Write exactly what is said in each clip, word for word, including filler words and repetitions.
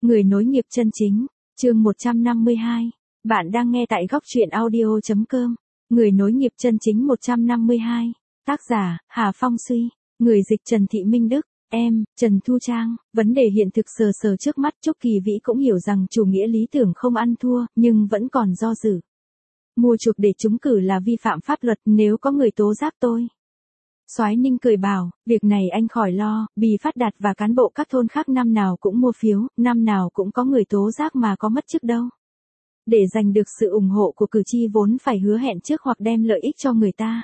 Người nối nghiệp chân chính, chương một trăm năm mươi hai. Bạn đang nghe tại góc truyện audio chấm com. Người nối nghiệp chân chính một trăm năm mươi hai. Tác giả, Hà Phong Suy. Người dịch Trần Thị Minh Đức. Em, Trần Thu Trang. Vấn đề hiện thực sờ sờ trước mắt, Trúc Kỳ Vĩ cũng hiểu rằng chủ nghĩa lý tưởng không ăn thua, nhưng vẫn còn do dự. Mua chuộc để trúng cử là vi phạm pháp luật, nếu có người tố giác tôi. Soái Ninh cười bảo, việc này anh khỏi lo, Bì Phát Đạt và cán bộ các thôn khác năm nào cũng mua phiếu, năm nào cũng có người tố giác mà có mất chức đâu. Để giành được sự ủng hộ của cử tri vốn phải hứa hẹn trước hoặc đem lợi ích cho người ta.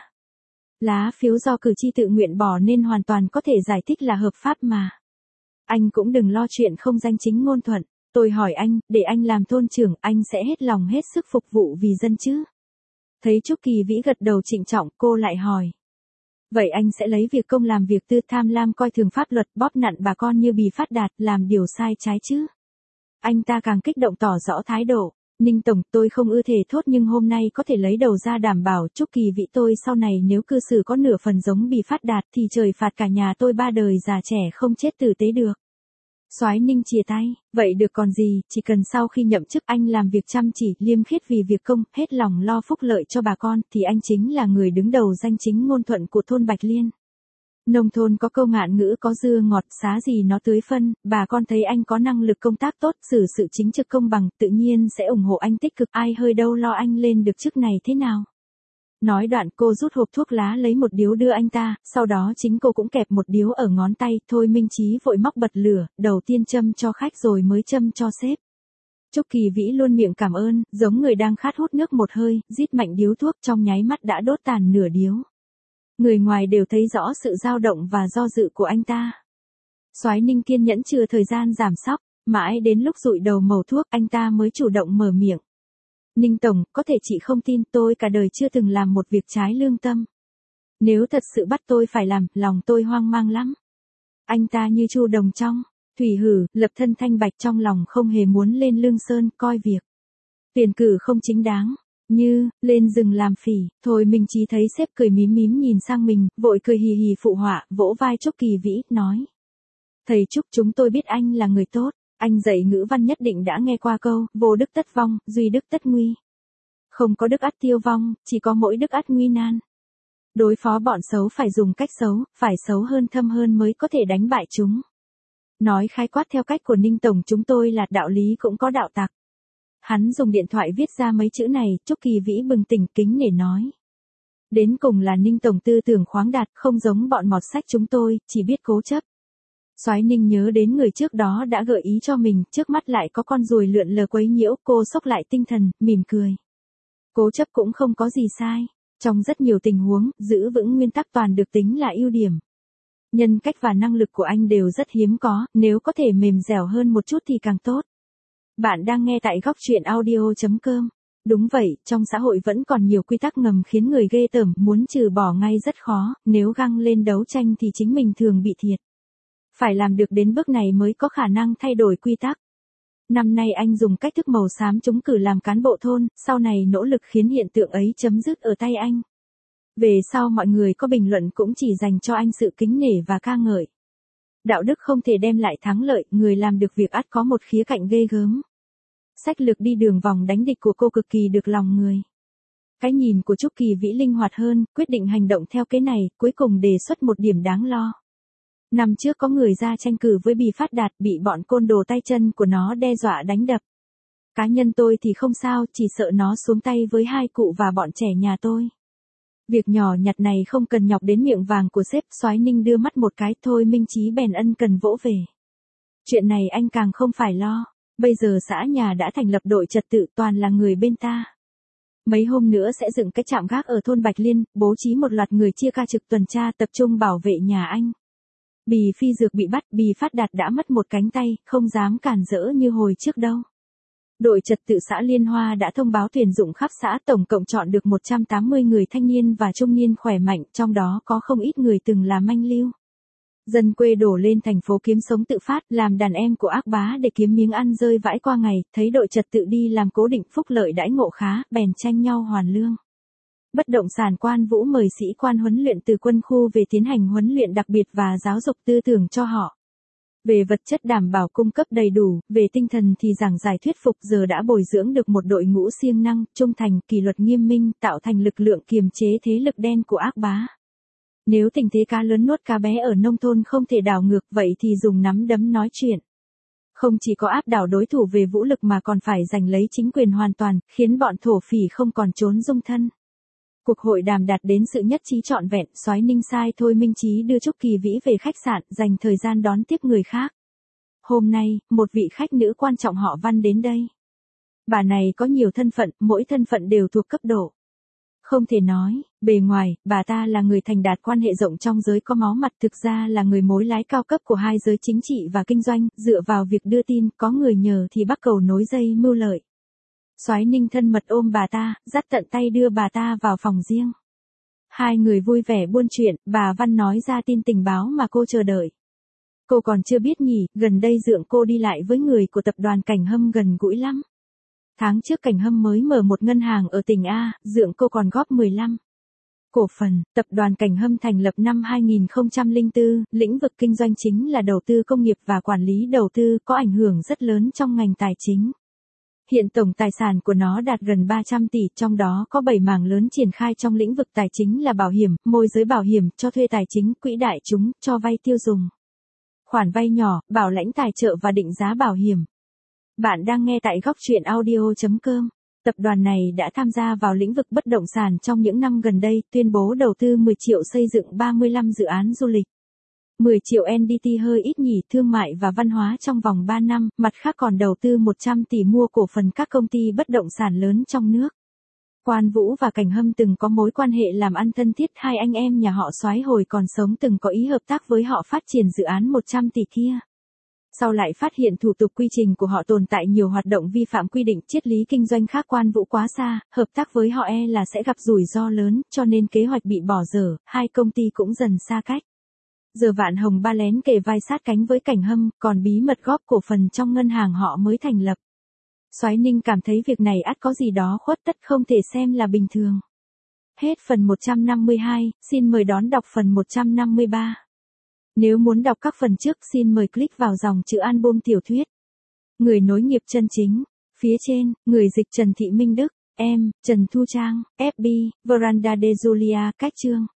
Lá phiếu do cử tri tự nguyện bỏ nên hoàn toàn có thể giải thích là hợp pháp mà. Anh cũng đừng lo chuyện không danh chính ngôn thuận, tôi hỏi anh, để anh làm thôn trưởng, anh sẽ hết lòng hết sức phục vụ vì dân chứ? Thấy Trúc Kỳ Vĩ gật đầu trịnh trọng, cô lại hỏi. Vậy anh sẽ lấy việc công làm việc tư, tham lam coi thường pháp luật, bóp nặn bà con như Bì Phát Đạt, làm điều sai trái chứ? Anh ta càng kích động tỏ rõ thái độ. Ninh Tổng, tôi không ưa thể thốt nhưng hôm nay có thể lấy đầu ra đảm bảo Trúc Kỳ Vĩ tôi sau này nếu cư xử có nửa phần giống Bì Phát Đạt thì trời phạt cả nhà tôi ba đời già trẻ không chết tử tế được. Soái Ninh chìa tay, vậy được còn gì, chỉ cần sau khi nhậm chức anh làm việc chăm chỉ, liêm khiết vì việc công, hết lòng lo phúc lợi cho bà con, thì anh chính là người đứng đầu danh chính ngôn thuận của thôn Bạch Liên. Nông thôn có câu ngạn ngữ có dưa ngọt, xá gì nó tưới phân, bà con thấy anh có năng lực công tác tốt, xử sự chính trực công bằng, tự nhiên sẽ ủng hộ anh tích cực, ai hơi đâu lo anh lên được chức này thế nào. Nói đoạn cô rút hộp thuốc lá lấy một điếu đưa anh ta, sau đó chính cô cũng kẹp một điếu ở ngón tay, thôi Minh Chí vội móc bật lửa, đầu tiên châm cho khách rồi mới châm cho sếp. Trúc Kỳ Vĩ luôn miệng cảm ơn, giống người đang khát hút nước một hơi, rít mạnh điếu thuốc trong nháy mắt đã đốt tàn nửa điếu. Người ngoài đều thấy rõ sự dao động và do dự của anh ta. Soái Ninh kiên nhẫn chừa thời gian giảm sóc, mãi đến lúc dụi đầu mẩu thuốc anh ta mới chủ động mở miệng. Ninh Tổng, có thể chị không tin tôi cả đời chưa từng làm một việc trái lương tâm. Nếu thật sự bắt tôi phải làm, lòng tôi hoang mang lắm. Anh ta như chu đồng trong, thủy hử, lập thân thanh bạch trong lòng không hề muốn lên Lương Sơn coi việc. Tiền cử không chính đáng, như, lên rừng làm phỉ, thôi mình chỉ thấy sếp cười mím mím nhìn sang mình, vội cười hì hì phụ họa, vỗ vai Trúc Kỳ Vĩ, nói. Thầy Trúc chúng tôi biết anh là người tốt. Anh dạy ngữ văn nhất định đã nghe qua câu, vô đức tất vong, duy đức tất nguy. Không có đức ắt tiêu vong, chỉ có mỗi đức ắt nguy nan. Đối phó bọn xấu phải dùng cách xấu, phải xấu hơn thâm hơn mới có thể đánh bại chúng. Nói khái quát theo cách của Ninh Tổng chúng tôi là đạo lý cũng có đạo tặc. Hắn dùng điện thoại viết ra mấy chữ này, Trúc Kỳ Vĩ bừng tỉnh kính nể nói. Đến cùng là Ninh Tổng tư tưởng khoáng đạt, không giống bọn mọt sách chúng tôi, chỉ biết cố chấp. Soái Ninh nhớ đến người trước đó đã gợi ý cho mình, trước mắt lại có con ruồi lượn lờ quấy nhiễu, cô xốc lại tinh thần, mỉm cười. Cố chấp cũng không có gì sai, trong rất nhiều tình huống, giữ vững nguyên tắc toàn được tính là ưu điểm. Nhân cách và năng lực của anh đều rất hiếm có, nếu có thể mềm dẻo hơn một chút thì càng tốt. Bạn đang nghe tại góc truyện audio chấm com. Đúng vậy, trong xã hội vẫn còn nhiều quy tắc ngầm khiến người ghê tởm, muốn trừ bỏ ngay rất khó, nếu găng lên đấu tranh thì chính mình thường bị thiệt. Phải làm được đến bước này mới có khả năng thay đổi quy tắc. Năm nay anh dùng cách thức màu xám trúng cử làm cán bộ thôn, sau này nỗ lực khiến hiện tượng ấy chấm dứt ở tay anh. Về sau mọi người có bình luận cũng chỉ dành cho anh sự kính nể và ca ngợi. Đạo đức không thể đem lại thắng lợi, người làm được việc ắt có một khía cạnh ghê gớm. Sách lược đi đường vòng đánh địch của cô cực kỳ được lòng người. Cái nhìn của Trúc Kỳ Vĩ linh hoạt hơn, quyết định hành động theo cái này, cuối cùng đề xuất một điểm đáng lo. Năm trước có người ra tranh cử với Bì Phát Đạt bị bọn côn đồ tay chân của nó đe dọa đánh đập. Cá nhân tôi thì không sao, chỉ sợ nó xuống tay với hai cụ và bọn trẻ nhà tôi. Việc nhỏ nhặt này không cần nhọc đến miệng vàng của sếp. Soái Ninh đưa mắt một cái, thôi Minh Chí bèn ân cần vỗ về. Chuyện này anh càng không phải lo, bây giờ xã nhà đã thành lập đội trật tự toàn là người bên ta. Mấy hôm nữa sẽ dựng cái trạm gác ở thôn Bạch Liên, bố trí một loạt người chia ca trực tuần tra tập trung bảo vệ nhà anh. Bì Phi Dược bị bắt, Bì Phát Đạt đã mất một cánh tay, không dám cản rỡ như hồi trước đâu. Đội trật tự xã Liên Hoa đã thông báo tuyển dụng khắp xã, tổng cộng chọn được một trăm tám mươi người thanh niên và trung niên khỏe mạnh, trong đó có không ít người từng là manh lưu. Dân quê đổ lên thành phố kiếm sống tự phát, làm đàn em của ác bá để kiếm miếng ăn rơi vãi qua ngày, thấy đội trật tự đi làm cố định phúc lợi đãi ngộ khá, bèn tranh nhau hoàn lương. Bất động sản Quan Vũ mời sĩ quan huấn luyện từ quân khu về tiến hành huấn luyện đặc biệt và giáo dục tư tưởng cho họ. Về vật chất đảm bảo cung cấp đầy đủ, về tinh thần thì giảng giải thuyết phục, giờ đã bồi dưỡng được một đội ngũ siêng năng, trung thành, kỷ luật nghiêm minh, tạo thành lực lượng kiềm chế thế lực đen của ác bá. Nếu tình thế cá lớn nuốt cá bé ở nông thôn không thể đảo ngược, vậy thì dùng nắm đấm nói chuyện. Không chỉ có áp đảo đối thủ về vũ lực mà còn phải giành lấy chính quyền hoàn toàn, khiến bọn thổ phỉ không còn trốn dung thân. Cuộc hội đàm đạt đến sự nhất trí trọn vẹn, Soái Ninh sai Thôi Minh Chí đưa Trúc Kỳ Vĩ về khách sạn, dành thời gian đón tiếp người khác. Hôm nay, một vị khách nữ quan trọng họ Văn đến đây. Bà này có nhiều thân phận, mỗi thân phận đều thuộc cấp độ. Không thể nói, bề ngoài, bà ta là người thành đạt quan hệ rộng trong giới có máu mặt, thực ra là người mối lái cao cấp của hai giới chính trị và kinh doanh, dựa vào việc đưa tin, có người nhờ thì bắt cầu nối dây mưu lợi. Soái Ninh thân mật ôm bà ta, dắt tận tay đưa bà ta vào phòng riêng. Hai người vui vẻ buôn chuyện, bà Văn nói ra tin tình báo mà cô chờ đợi. Cô còn chưa biết nhỉ, gần đây Dượng cô đi lại với người của tập đoàn Cảnh Hâm gần gũi lắm. Tháng trước Cảnh Hâm mới mở một ngân hàng ở tỉnh A, Dượng cô còn góp mười lăm cổ phần. Tập đoàn Cảnh Hâm thành lập năm hai nghìn không trăm lẻ bốn, lĩnh vực kinh doanh chính là đầu tư công nghiệp và quản lý đầu tư, có ảnh hưởng rất lớn trong ngành tài chính. Hiện tổng tài sản của nó đạt gần ba trăm tỷ, trong đó có bảy mảng lớn triển khai trong lĩnh vực tài chính là bảo hiểm, môi giới bảo hiểm, cho thuê tài chính, quỹ đại chúng, cho vay tiêu dùng. Khoản vay nhỏ, bảo lãnh tài trợ và định giá bảo hiểm. Bạn đang nghe tại góc truyện audio chấm com. Tập đoàn này đã tham gia vào lĩnh vực bất động sản trong những năm gần đây, tuyên bố đầu tư mười triệu xây dựng ba mươi lăm dự án du lịch. mười triệu en đê tê hơi ít nhỉ, thương mại và văn hóa trong vòng ba năm, mặt khác còn đầu tư một trăm tỷ mua cổ phần các công ty bất động sản lớn trong nước. Quan Vũ và Cảnh Hâm từng có mối quan hệ làm ăn thân thiết, hai anh em nhà họ Soái hồi còn sống từng có ý hợp tác với họ phát triển dự án một trăm tỷ kia. Sau lại phát hiện thủ tục quy trình của họ tồn tại nhiều hoạt động vi phạm quy định triết lý kinh doanh khác, Quan Vũ quá xa, hợp tác với họ e là sẽ gặp rủi ro lớn, cho nên kế hoạch bị bỏ dở, hai công ty cũng dần xa cách. Giờ Vạn Hồng Ba lén kề vai sát cánh với Cảnh Hâm, còn bí mật góp cổ phần trong ngân hàng họ mới thành lập. Soái Ninh cảm thấy việc này ắt có gì đó khuất tất, không thể xem là bình thường. Hết phần một trăm năm mươi hai, xin mời đón đọc phần một trăm năm mươi ba. Nếu muốn đọc các phần trước xin mời click vào dòng chữ album tiểu thuyết. Người nối nghiệp chân chính. Phía trên, người dịch Trần Thị Minh Đức, em, Trần Thu Trang, ép bê, Veranda de Julia, cách chương.